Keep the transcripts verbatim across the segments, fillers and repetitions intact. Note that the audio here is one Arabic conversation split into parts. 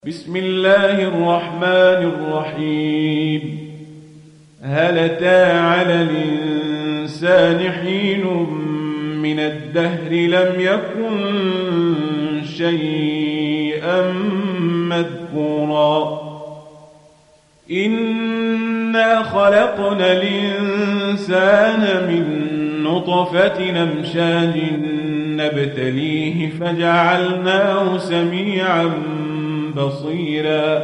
بسم الله الرحمن الرحيم. هل أتى على الإنسان حين من الدهر لم يكن شيئا مذكورا إنا خلقنا الإنسان من نطفة أمشاج نبتليه فجعلناه سميعا بصيرا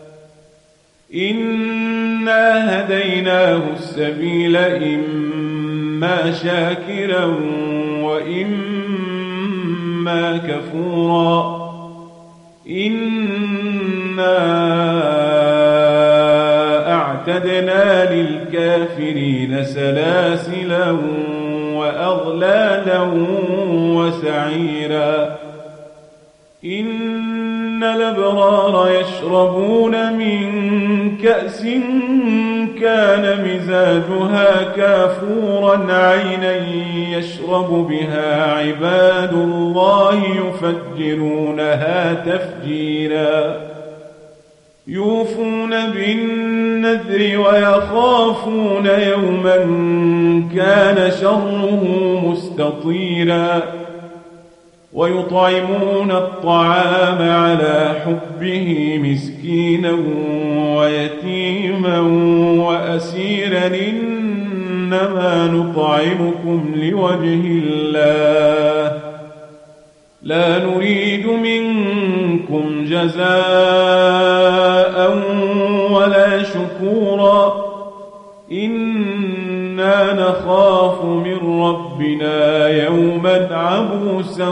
إنا هديناه السبيل إما شاكرا وإما كفورا إنا أعتدنا للكافرين سلاسلا وأغلالا وسعيرا إن الأبرار يشربون من كأس كان مزاجها كافورا عينا يشرب بها عباد الله يفجرونها تفجيرا يوفون بالنذر ويخافون يوما كان شره مستطيرا ويطعمون الطعام على حبه مسكينا ويتيما وأسيرا إنما نطعمكم لوجه الله لا نريد منكم جزاء ولا شكورا إنا نخاف من ربنا يوما عبوسا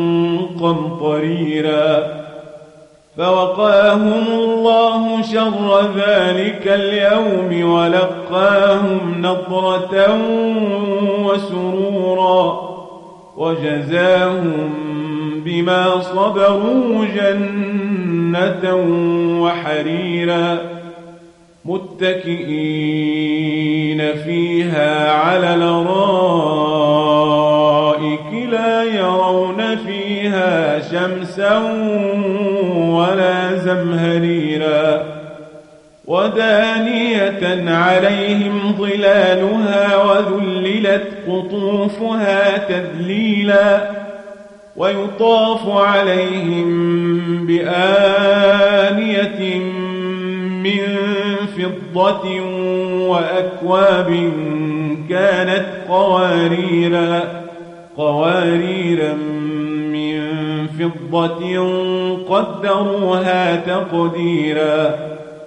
قمطريرا فوقاهم الله شر ذلك اليوم ولقاهم نضرة وسرورا وجزاهم بما صبروا جنة وحريرا متكئين فيها على الأرائك لا يرون فيها شمسا ولا زمهريرا ودانية عليهم ظلالها وذللت قطوفها تذليلا ويطاف عليهم بآنية من فضة وأكواب كانت قواريرا قواريرا من فضة قدروها تقديرا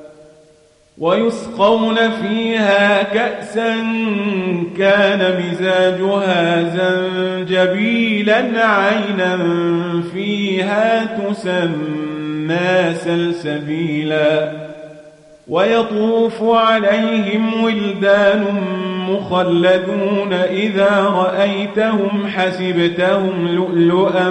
ويسقون فيها كأسا كان مزاجها زنجبيلا عينا فيها تسمى سلسبيلا ويطوف عليهم ولدان مخلدون إذا رأيتهم حسبتهم لؤلؤا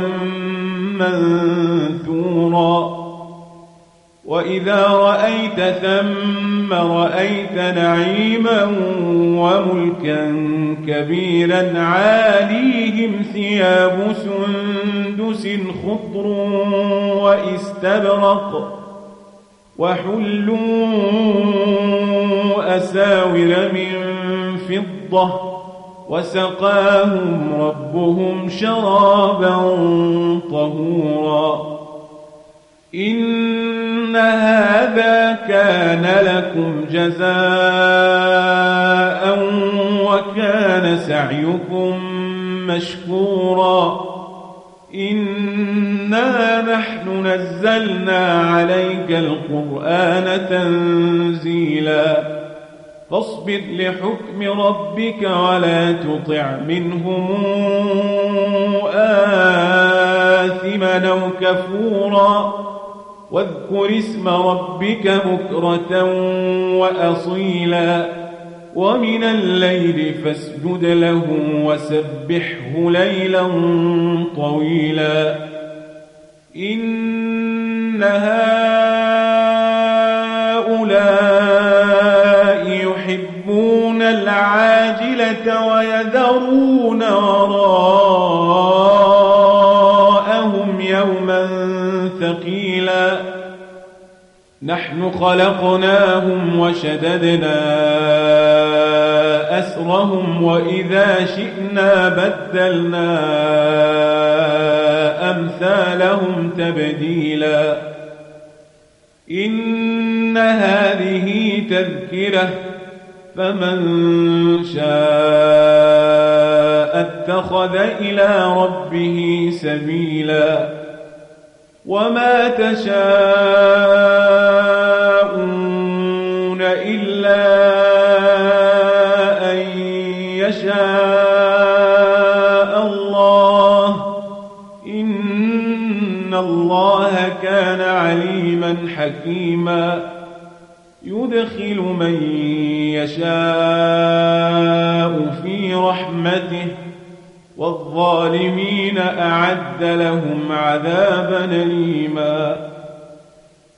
منثورا وإذا رأيت ثم رأيت نعيما وملكا كبيرا عاليهم ثياب سندس خضر واستبرق وحلوا أساور من فضة وسقاهم ربهم شرابا طهورا إن هذا كان لكم جزاء وكان سعيكم مشكورا إنا نحن نزلنا عليك القرآن تنزيلا فاصبر لحكم ربك ولا تطع منهم آثما أو كفورا واذكر اسم ربك بكرة وأصيلا ومن الليل فاسجد له وسبحه ليلا طويلا إن هؤلاء يحبون العاجلة ويذرون وراءهم يوما ثقيلا نحن خلقناهم وشددنا أسرهم وإذا شئنا بدلنا أمثالهم تبديلا إن هذه تذكرة فمن شاء اتخذ إلى ربه سبيلا وما تشاءون إلا أن يشاء الله إن الله كان عليما حكيما يدخل من يشاء في رحمته والظالمين أعد لهم عذابا أليما